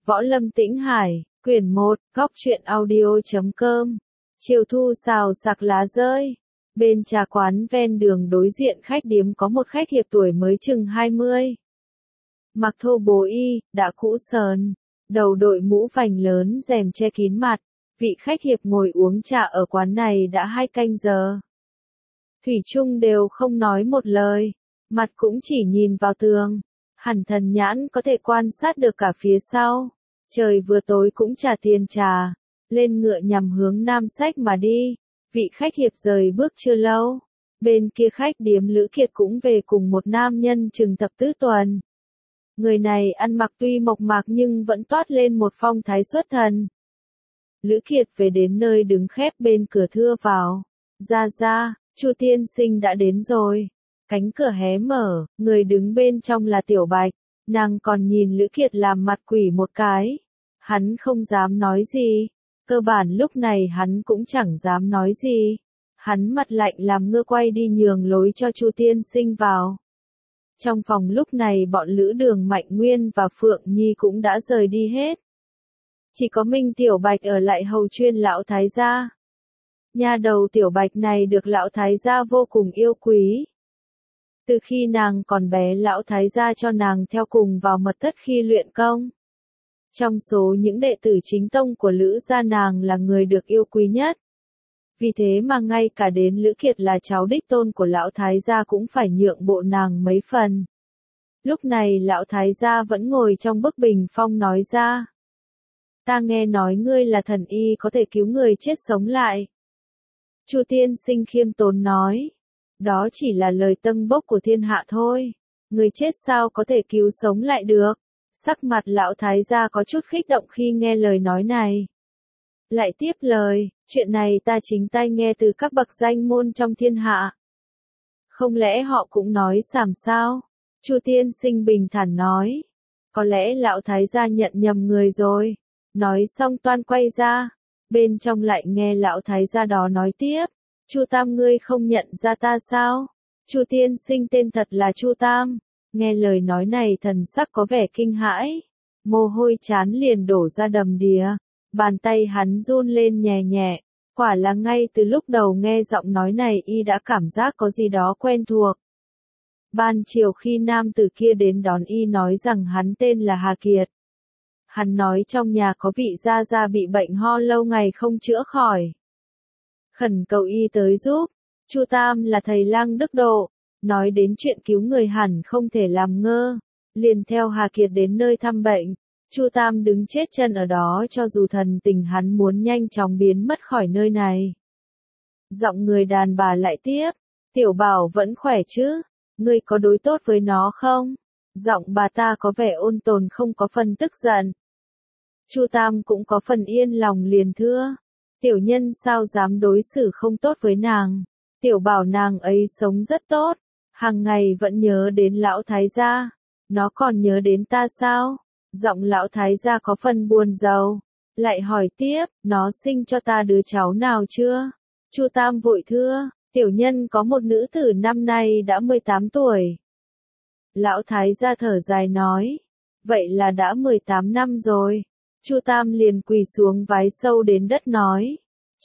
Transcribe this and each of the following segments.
Võ Lâm Tĩnh Hải, quyển 1, góc truyện audio.com. Chiều thu xào sạc lá rơi. Bên trà quán ven đường đối diện khách điếm có một khách hiệp tuổi mới chừng 20. Mặc thô bố y, đã cũ sờn, đầu đội mũ vành lớn rèm che kín mặt. Vị khách hiệp ngồi uống trà ở quán này đã 2 canh giờ. Thủy chung đều không nói một lời, mặt cũng chỉ nhìn vào tường. Hẳn thần nhãn có thể quan sát được cả phía sau. Trời vừa tối cũng trả tiền trà, lên ngựa nhằm hướng Nam Sách mà đi. Vị khách hiệp rời bước chưa lâu. Bên kia khách điếm Lữ Kiệt cũng về cùng một nam nhân chừng thập tứ tuần. Người này ăn mặc tuy mộc mạc nhưng vẫn toát lên một phong thái xuất thần. Lữ Kiệt về đến nơi đứng khép bên cửa thưa vào. Ra, Chu tiên sinh đã đến rồi. Cánh cửa hé mở, người đứng bên trong là Tiểu Bạch. Nàng còn nhìn Lữ Kiệt làm mặt quỷ một cái. Hắn không dám nói gì. Cơ bản lúc này hắn cũng chẳng dám nói gì. Hắn mặt lạnh làm ngơ quay đi nhường lối cho Chu tiên sinh vào. Trong phòng lúc này bọn Lữ Đường Mạnh Nguyên và Phượng Nhi cũng đã rời đi hết. Chỉ có Minh Tiểu Bạch ở lại hầu chuyên lão thái gia. Nha đầu Tiểu Bạch này được lão thái gia vô cùng yêu quý. Từ khi nàng còn bé lão thái gia cho nàng theo cùng vào mật thất khi luyện công. Trong số những đệ tử chính tông của Lữ gia nàng là người được yêu quý nhất. Vì thế mà ngay cả đến Lữ Kiệt là cháu đích tôn của lão thái gia cũng phải nhượng bộ nàng mấy phần. Lúc này lão thái gia vẫn ngồi trong bức bình phong nói ra. Ta nghe nói ngươi là thần y có thể cứu người chết sống lại. Chu tiên sinh khiêm tốn nói. Đó chỉ là lời tâng bốc của thiên hạ thôi. Người chết sao có thể cứu sống lại được. Sắc mặt lão thái gia có chút khích động khi nghe lời nói này. Lại tiếp lời, chuyện này ta chính tay nghe từ các bậc danh môn trong thiên hạ. Không lẽ họ cũng nói xàm sao? Chu tiên sinh bình thản nói. Có lẽ lão thái gia nhận nhầm người rồi. Nói xong toan quay ra. Bên trong lại nghe lão thái gia đó nói tiếp. Chu Tam ngươi không nhận ra ta sao? Chu tiên sinh tên thật là Chu Tam. Nghe lời nói này thần sắc có vẻ kinh hãi. Mồ hôi chán liền đổ ra đầm đìa. Bàn tay hắn run lên nhẹ nhẹ. Quả là ngay từ lúc đầu nghe giọng nói này y đã cảm giác có gì đó quen thuộc. Ban chiều khi nam tử kia đến đón y nói rằng hắn tên là Hà Kiệt. Hắn nói trong nhà có vị gia gia bị bệnh ho lâu ngày không chữa khỏi. Khẩn cầu y tới giúp. Chu Tam là thầy lang đức độ. Nói đến chuyện cứu người hẳn không thể làm ngơ. Liền theo Hà Kiệt đến nơi thăm bệnh. Chu Tam đứng chết chân ở đó cho dù thần tình hắn muốn nhanh chóng biến mất khỏi nơi này. Giọng người đàn bà lại tiếp. Tiểu Bảo vẫn khỏe chứ? Ngươi có đối tốt với nó không? Giọng bà ta có vẻ ôn tồn không có phần tức giận. Chu Tam cũng có phần yên lòng liền thưa. Tiểu nhân sao dám đối xử không tốt với nàng. Tiểu Bảo nàng ấy sống rất tốt. Hàng ngày vẫn nhớ đến lão thái gia. Nó còn nhớ đến ta sao? Giọng lão thái gia có phần buồn rầu. Lại hỏi tiếp, nó sinh cho ta đứa cháu nào chưa? Chu Tam vội thưa, tiểu nhân có một nữ tử năm nay đã 18 tuổi. Lão thái gia thở dài nói, vậy là đã 18 năm rồi. Chu Tam liền quỳ xuống vái sâu đến đất nói,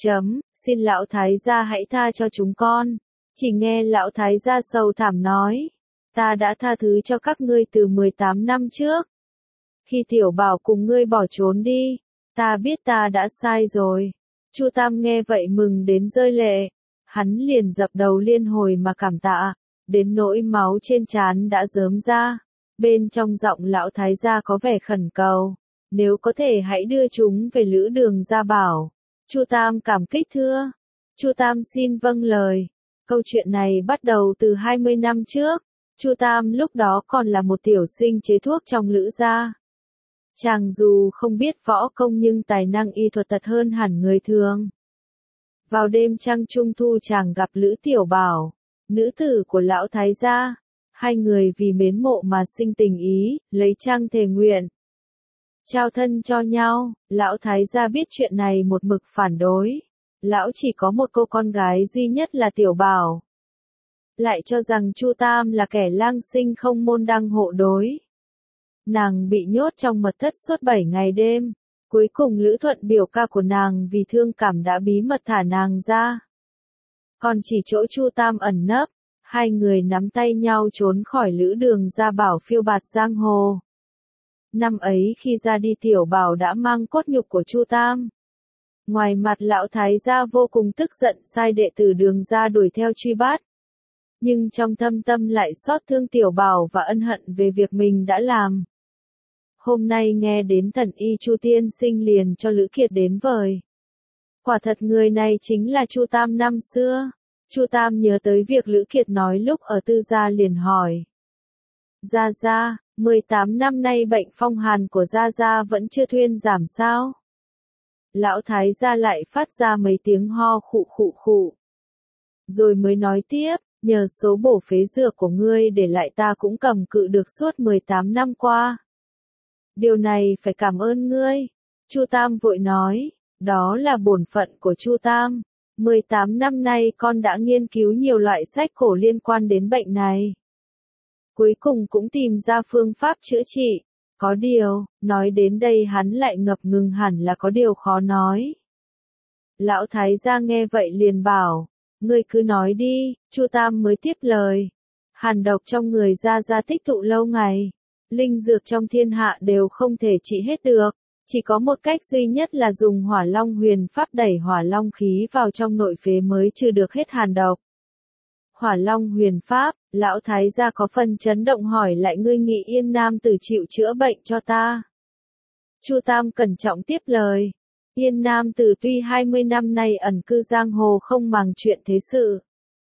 xin lão thái gia hãy tha cho chúng con. Chỉ nghe lão thái gia sầu thảm nói, ta đã tha thứ cho các ngươi từ 18 năm trước. Khi Tiểu Bảo cùng ngươi bỏ trốn đi, ta biết ta đã sai rồi. Chu Tam nghe vậy mừng đến rơi lệ. Hắn liền dập đầu liên hồi mà cảm tạ, đến nỗi máu trên trán đã rớm ra. Bên trong giọng lão thái gia có vẻ khẩn cầu, nếu có thể hãy đưa chúng về Lữ Đường gia bảo. Chu Tam cảm kích thưa. Chu Tam xin vâng lời. Câu chuyện này bắt đầu từ 20 năm trước. Chu Tam lúc đó còn là một tiểu sinh chế thuốc trong Lữ gia. Chàng dù không biết võ công nhưng tài năng y thuật thật hơn hẳn người thường. Vào đêm trăng trung thu chàng gặp Lữ Tiểu Bảo, nữ tử của lão thái gia. Hai người vì mến mộ mà sinh tình ý, lấy trăng thề nguyện. Trao thân cho nhau, lão thái gia biết chuyện này một mực phản đối. Lão chỉ có một cô con gái duy nhất là Tiểu Bảo. Lại cho rằng Chu Tam là kẻ lang sinh không môn đăng hộ đối. Nàng bị nhốt trong mật thất suốt 7 ngày đêm. Cuối cùng Lữ Thuận biểu ca của nàng vì thương cảm đã bí mật thả nàng ra. Còn chỉ chỗ Chu Tam ẩn nấp, hai người nắm tay nhau trốn khỏi Lữ Đường ra bảo phiêu bạt giang hồ. Năm ấy khi ra đi Tiểu Bảo đã mang cốt nhục của Chu Tam. Ngoài mặt lão thái gia vô cùng tức giận sai đệ tử Đường ra đuổi theo truy bắt. Nhưng trong thâm tâm lại xót thương Tiểu Bảo và ân hận về việc mình đã làm. Hôm nay nghe đến thần y Chu tiên sinh liền cho Lữ Kiệt đến vời. Quả thật người này chính là Chu Tam năm xưa. Chu Tam nhớ tới việc Lữ Kiệt nói lúc ở Tư gia liền hỏi. Gia Gia, 18 năm nay bệnh phong hàn của Gia Gia vẫn chưa thuyên giảm sao? Lão thái gia lại phát ra mấy tiếng ho khụ khụ khụ. Rồi mới nói tiếp, nhờ số bổ phế dược của ngươi để lại ta cũng cầm cự được suốt 18 năm qua. Điều này phải cảm ơn ngươi. Chu Tam vội nói, đó là bổn phận của Chu Tam. 18 năm nay con đã nghiên cứu nhiều loại sách cổ liên quan đến bệnh này. Cuối cùng cũng tìm ra phương pháp chữa trị. Có điều, nói đến đây hắn lại ngập ngừng hẳn là có điều khó nói. Lão thái gia nghe vậy liền bảo, ngươi cứ nói đi, Chu Tam mới tiếp lời. Hàn độc trong người Gia Gia tích tụ lâu ngày. Linh dược trong thiên hạ đều không thể trị hết được. Chỉ có một cách duy nhất là dùng Hỏa Long Huyền Pháp đẩy hỏa long khí vào trong nội phế mới trừ được hết hàn độc. Hỏa Long Huyền Pháp, lão thái gia có phần chấn động hỏi lại ngươi nghĩ Yên Nam Tử chịu chữa bệnh cho ta. Chu Tam cẩn trọng tiếp lời. Yên Nam Tử tuy 20 năm nay ẩn cư giang hồ không màng chuyện thế sự.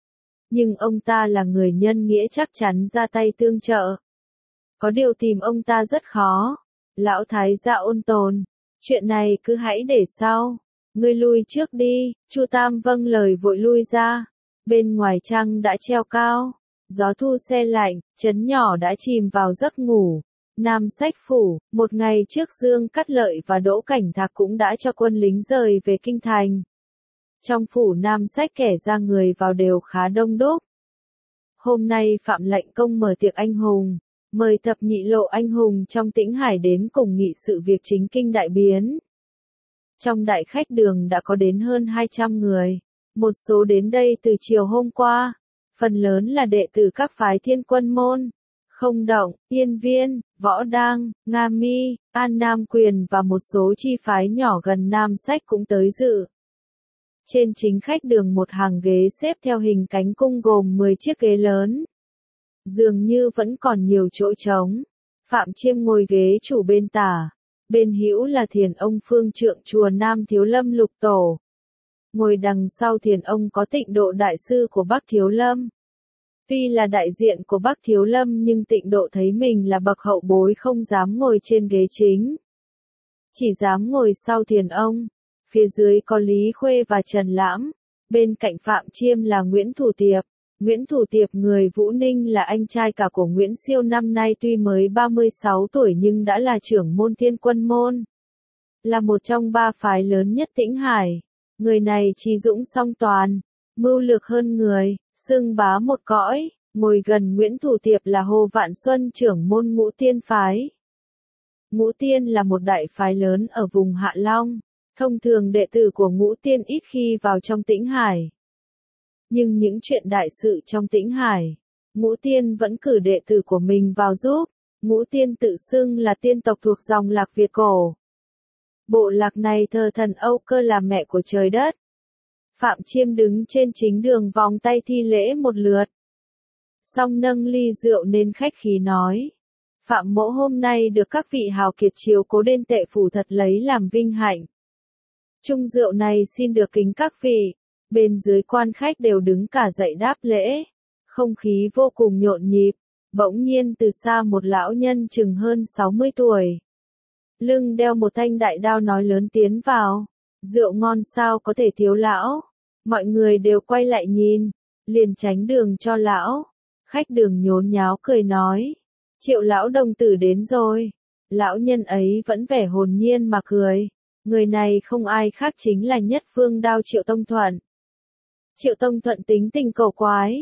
Nhưng ông ta là người nhân nghĩa chắc chắn ra tay tương trợ. Có điều tìm ông ta rất khó. Lão thái gia ôn tồn. Chuyện này cứ hãy để sau. Ngươi lui trước đi. Chu Tam vâng lời vội lui ra. Bên ngoài trăng đã treo cao. Gió thu se lạnh, trấn nhỏ đã chìm vào giấc ngủ. Nam Sách Phủ, một ngày trước Dương Cát Lợi và Đỗ Cảnh Thạc cũng đã cho quân lính rời về kinh thành. Trong phủ Nam Sách kẻ ra người vào đều khá đông đúc. Hôm nay Phạm lệnh công mở tiệc anh hùng, mời thập nhị lộ anh hùng trong Tĩnh Hải đến cùng nghị sự việc chính kinh đại biến. Trong đại khách đường đã có đến hơn 200 người, một số đến đây từ chiều hôm qua, phần lớn là đệ tử các phái Thiên Quân môn, Không Động, Yên Viên, Võ Đang, Nga Mi, An Nam Quyền và một số chi phái nhỏ gần Nam Sách cũng tới dự. Trên chính khách đường một hàng ghế xếp theo hình cánh cung gồm 10 chiếc ghế lớn. Dường như vẫn còn nhiều chỗ trống. Phạm Chiêm ngồi ghế chủ bên tả. Bên hữu là Thiền Ông Phương Trượng chùa Nam Thiếu Lâm Lục Tổ. Ngồi đằng sau Thiền Ông có Tịnh Độ Đại Sư của Bắc Thiếu Lâm. Tuy là đại diện của Bắc Thiếu Lâm nhưng Tịnh Độ thấy mình là bậc hậu bối không dám ngồi trên ghế chính. Chỉ dám ngồi sau Thiền Ông. Phía dưới có Lý Khuê và Trần Lãm. Bên cạnh Phạm Chiêm là Nguyễn Thủ Tiệp. Nguyễn Thủ Tiệp người Vũ Ninh là anh trai cả của Nguyễn Siêu năm nay tuy mới 36 tuổi nhưng đã là trưởng môn Thiên Quân môn. Là một trong 3 phái lớn nhất Tĩnh Hải. Người này trí dũng song toàn, mưu lược hơn người, xưng bá một cõi. Ngồi gần Nguyễn Thủ Tiệp là Hồ Vạn Xuân trưởng môn Ngũ Tiên phái. Ngũ Tiên là một đại phái lớn ở vùng Hạ Long. Thông thường đệ tử của Ngũ Tiên ít khi vào trong Tĩnh Hải. Nhưng những chuyện đại sự trong Tĩnh Hải, Ngũ Tiên vẫn cử đệ tử của mình vào giúp. Ngũ Tiên tự xưng là tiên tộc thuộc dòng Lạc Việt cổ. Bộ lạc này thờ thần Âu Cơ là mẹ của trời đất. Phạm Chiêm đứng trên chính đường vòng tay thi lễ một lượt. Xong nâng ly rượu nên khách khí nói. Phạm mỗ hôm nay được các vị hào kiệt chiếu cố đến Tệ Phủ thật lấy làm vinh hạnh. Chung rượu này xin được kính các vị. Bên dưới quan khách đều đứng cả dậy đáp lễ. Không khí vô cùng nhộn nhịp. Bỗng nhiên từ xa một lão nhân chừng hơn 60 tuổi. Lưng đeo một thanh đại đao nói lớn tiến vào. Rượu ngon sao có thể thiếu lão. Mọi người đều quay lại nhìn. Liền tránh đường cho lão. Khách đường nhốn nháo cười nói. Triệu lão đồng tử đến rồi. Lão nhân ấy vẫn vẻ hồn nhiên mà cười. Người này không ai khác chính là Nhất Phương Đao Triệu Tông Thuận. Triệu Tông Thuận tính tình cầu quái.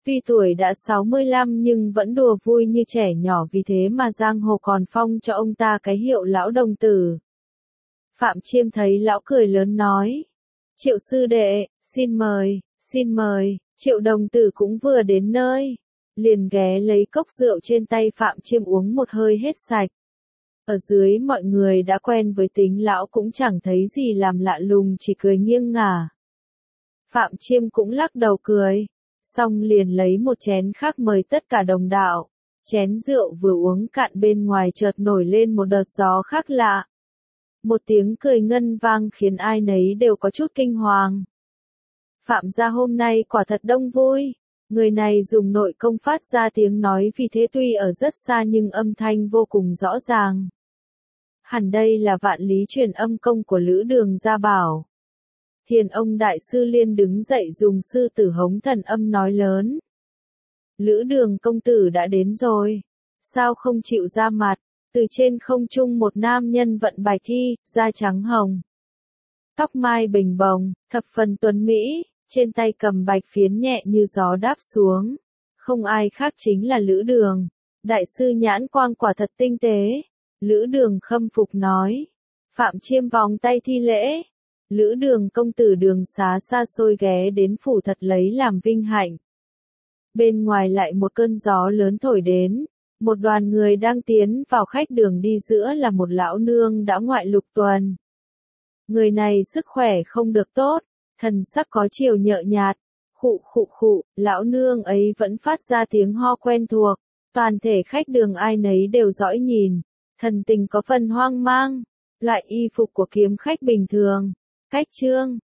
Tuy tuổi đã 65 nhưng vẫn đùa vui như trẻ nhỏ, vì thế mà giang hồ còn phong cho ông ta cái hiệu lão đồng tử. Phạm Chiêm thấy lão cười lớn nói. Triệu sư đệ, xin mời, xin mời. Triệu đồng tử cũng vừa đến nơi. Liền ghé lấy cốc rượu trên tay Phạm Chiêm uống một hơi hết sạch. Ở dưới mọi người đã quen với tính lão cũng chẳng thấy gì làm lạ lùng, chỉ cười nghiêng ngả. Phạm Chiêm cũng lắc đầu cười. Xong liền lấy một chén khác mời tất cả đồng đạo. Chén rượu vừa uống cạn bên ngoài chợt nổi lên một đợt gió khác lạ. Một tiếng cười ngân vang khiến ai nấy đều có chút kinh hoàng. Phạm gia hôm nay quả thật đông vui. Người này dùng nội công phát ra tiếng nói, vì thế tuy ở rất xa nhưng âm thanh vô cùng rõ ràng. Hẳn đây là vạn lý truyền âm công của Lữ Đường gia bảo. Thiền ông đại sư Liên đứng dậy dùng sư tử hống thần âm nói lớn. Lữ Đường công tử đã đến rồi. Sao không chịu ra mặt? Từ trên không trung một nam nhân vận bài thi, da trắng hồng. Tóc mai bình bồng, thập phần tuấn mỹ, trên tay cầm bạch phiến nhẹ như gió đáp xuống. Không ai khác chính là Lữ Đường. Đại sư nhãn quang quả thật tinh tế. Lữ Đường khâm phục nói. Phạm Chiêm vòng tay thi lễ. Lữ Đường công tử đường xá xa xôi ghé đến phủ thật lấy làm vinh hạnh. Bên ngoài lại một cơn gió lớn thổi đến. Một đoàn người đang tiến vào khách đường, đi giữa là một lão nương đã ngoại lục tuần. Người này sức khỏe không được tốt, thần sắc có chiều nhợt nhạt. Khụ khụ khụ, lão nương ấy vẫn phát ra tiếng ho quen thuộc. Toàn thể khách đường ai nấy đều dõi nhìn. Thần tình có phần hoang mang. Loại y phục của kiếm khách bình thường. Cách trương,